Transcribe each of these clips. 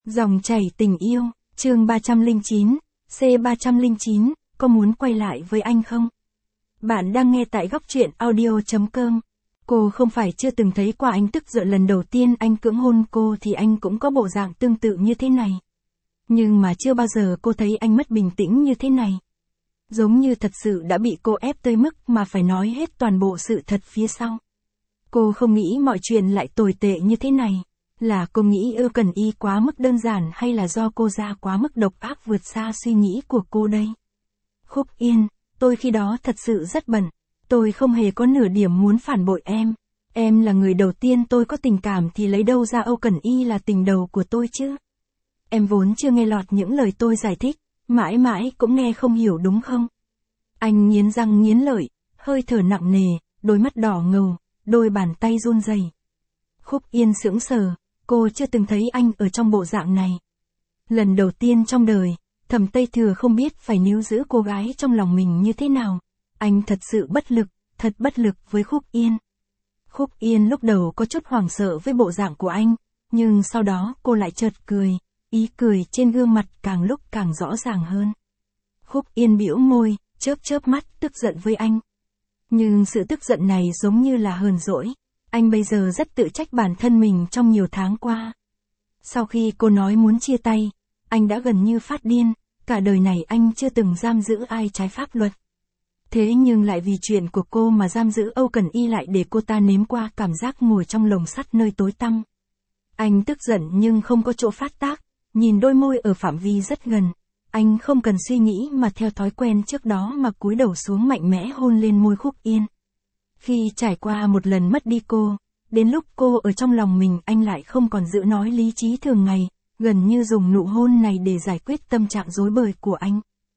Dòng chảy tình yêu, chương 309, C309, có muốn quay lại với anh không? Bạn đang nghe tại góc truyện audio.com. Cô không phải chưa từng thấy qua anh tức giận lần đầu tiên anh cưỡng hôn cô thì anh cũng có bộ dạng tương tự như thế này. Nhưng mà chưa bao giờ cô thấy anh mất bình tĩnh như thế này. Giống như thật sự đã bị cô ép tới mức mà phải nói hết toàn bộ sự thật phía sau. Cô không nghĩ mọi chuyện lại tồi tệ như thế này. Là cô nghĩ Âu Cần Y quá mức đơn giản hay là do cô ra quá mức độc ác vượt xa suy nghĩ của cô đây? Khúc Yên, tôi khi đó thật sự rất bận. Tôi không hề có nửa điểm muốn phản bội em. Em là người đầu tiên tôi có tình cảm thì lấy đâu ra Âu Cần Y là tình đầu của tôi chứ? Em vốn chưa nghe lọt những lời tôi giải thích, mãi mãi cũng nghe không hiểu đúng không? Anh nghiến răng nghiến lợi, hơi thở nặng nề, đôi mắt đỏ ngầu, đôi bàn tay run rẩy. Khúc Yên sững sờ, cô chưa từng thấy anh ở trong bộ dạng này. Lần đầu tiên trong đời, Thẩm Tây Thừa không biết phải níu giữ cô gái trong lòng mình như thế nào. Anh thật sự thật bất lực với Khúc Yên. Khúc Yên lúc đầu có chút hoảng sợ với bộ dạng của anh, nhưng sau đó cô lại chợt cười, ý cười trên gương mặt càng lúc càng rõ ràng hơn. Khúc Yên bĩu môi, chớp mắt tức giận với anh. Nhưng sự tức giận này giống như là hờn dỗi. Anh bây giờ rất tự trách bản thân mình trong nhiều tháng qua. Sau khi cô nói muốn chia tay, anh đã gần như phát điên, cả đời này anh chưa từng giam giữ ai trái pháp luật. Thế nhưng lại vì chuyện của cô mà giam giữ Âu Cần Y lại để cô ta nếm qua cảm giác ngồi trong lồng sắt nơi tối tăm. Anh tức giận nhưng không có chỗ phát tác, nhìn đôi môi ở phạm vi rất gần. Anh không cần suy nghĩ mà theo thói quen trước đó mà cúi đầu xuống mạnh mẽ hôn lên môi Khúc Yên. Khi trải qua một lần mất đi cô, đến lúc cô ở trong lòng mình anh lại không còn giữ nói lý trí thường ngày, gần như dùng nụ hôn này để giải quyết tâm trạng rối bời của anh.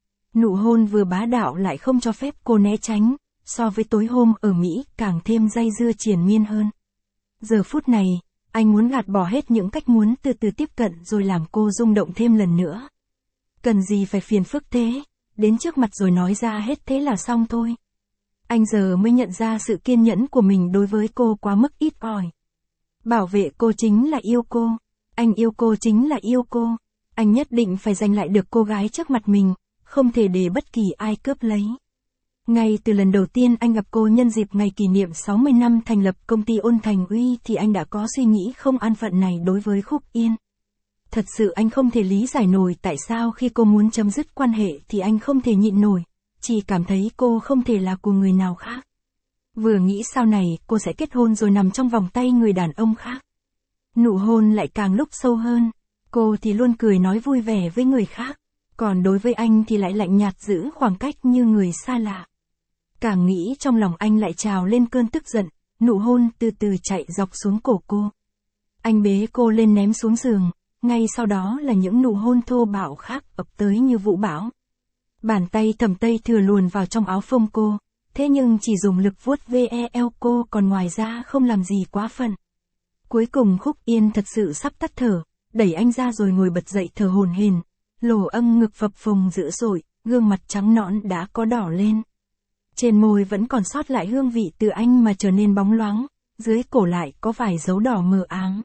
Nụ hôn vừa bá đạo lại không cho phép cô né tránh, so với tối hôm ở Mỹ càng thêm dây dưa triền miên hơn. Giờ phút này, anh muốn gạt bỏ hết những cách muốn từ từ tiếp cận rồi làm cô rung động thêm lần nữa. Cần gì phải phiền phức thế, đến trước mặt rồi nói ra hết thế là xong thôi. Anh giờ mới nhận ra sự kiên nhẫn của mình đối với cô quá mức ít ỏi. Bảo vệ cô chính là yêu cô. Anh yêu cô chính là yêu cô. Anh nhất định phải giành lại được cô gái trước mặt mình, không thể để bất kỳ ai cướp lấy. Ngay từ lần đầu tiên anh gặp cô nhân dịp ngày kỷ niệm 60 năm thành lập công ty Ôn Thành Uy thì anh đã có suy nghĩ không an phận này đối với Khúc Yên. Thật sự anh không thể lý giải nổi tại sao khi cô muốn chấm dứt quan hệ thì anh không thể nhịn nổi. Chỉ cảm thấy cô không thể là của người nào khác. Vừa nghĩ sau này cô sẽ kết hôn rồi nằm trong vòng tay người đàn ông khác. Nụ hôn lại càng lúc sâu hơn. Cô thì luôn cười nói vui vẻ với người khác. Còn đối với anh thì lại lạnh nhạt giữ khoảng cách như người xa lạ. Càng nghĩ trong lòng anh lại trào lên cơn tức giận. Nụ hôn từ từ chạy dọc xuống cổ cô. Anh bế cô lên ném xuống giường. Ngay sau đó là những nụ hôn thô bạo khác ập tới như vũ bão. Bàn tay Thẩm Tây Thừa luồn vào trong áo phông cô, thế nhưng chỉ dùng lực vuốt ve eo cô còn ngoài ra không làm gì quá phận. Cuối cùng Khúc Yên thật sự sắp tắt thở, đẩy anh ra rồi ngồi bật dậy thở hổn hển, lỗ âm ngực phập phồng dữ dội, gương mặt trắng nõn đã có đỏ lên. Trên môi vẫn còn sót lại hương vị từ anh mà trở nên bóng loáng, dưới cổ lại có vài dấu đỏ mờ ám.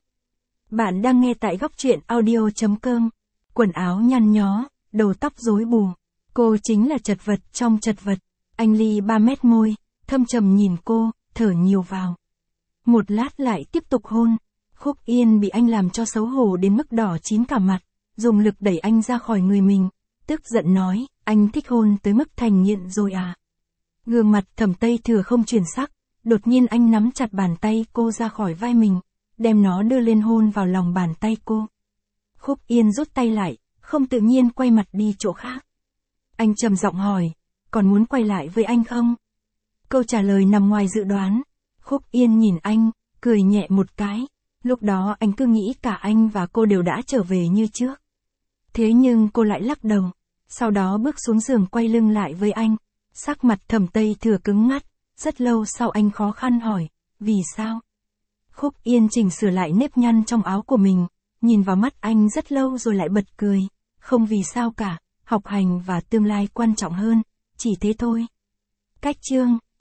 Bạn đang nghe tại góc truyện audio.com. Quần áo nhăn nhó, đầu tóc rối bù. Cô chính là chật vật trong chật vật. Anh ly 3 mét môi, thâm trầm nhìn cô, thở nhiều vào. Một lát lại tiếp tục hôn. Khúc Yên bị anh làm cho xấu hổ đến mức đỏ chín cả mặt, dùng lực đẩy anh ra khỏi người mình, tức giận nói, anh thích hôn tới mức thành nghiện rồi à. Gương mặt Thẩm Tây Thừa không chuyển sắc, đột nhiên anh nắm chặt bàn tay cô ra khỏi vai mình, đem nó đưa lên hôn vào lòng bàn tay cô. Khúc Yên rút tay lại, không tự nhiên quay mặt đi chỗ khác. Anh trầm giọng hỏi, còn muốn quay lại với anh không? Câu trả lời nằm ngoài dự đoán. Khúc Yên nhìn anh, cười nhẹ một cái. Lúc đó anh cứ nghĩ cả anh và cô đều đã trở về như trước. Thế nhưng cô lại lắc đầu. Sau đó bước xuống giường quay lưng lại với anh. Sắc mặt Thẩm Tây Thừa cứng ngắt. Rất lâu sau anh khó khăn hỏi, vì sao? Khúc Yên chỉnh sửa lại nếp nhăn trong áo của mình. Nhìn vào mắt anh rất lâu rồi lại bật cười. Không vì sao cả. Học hành và tương lai quan trọng hơn, chỉ thế thôi. Cách chương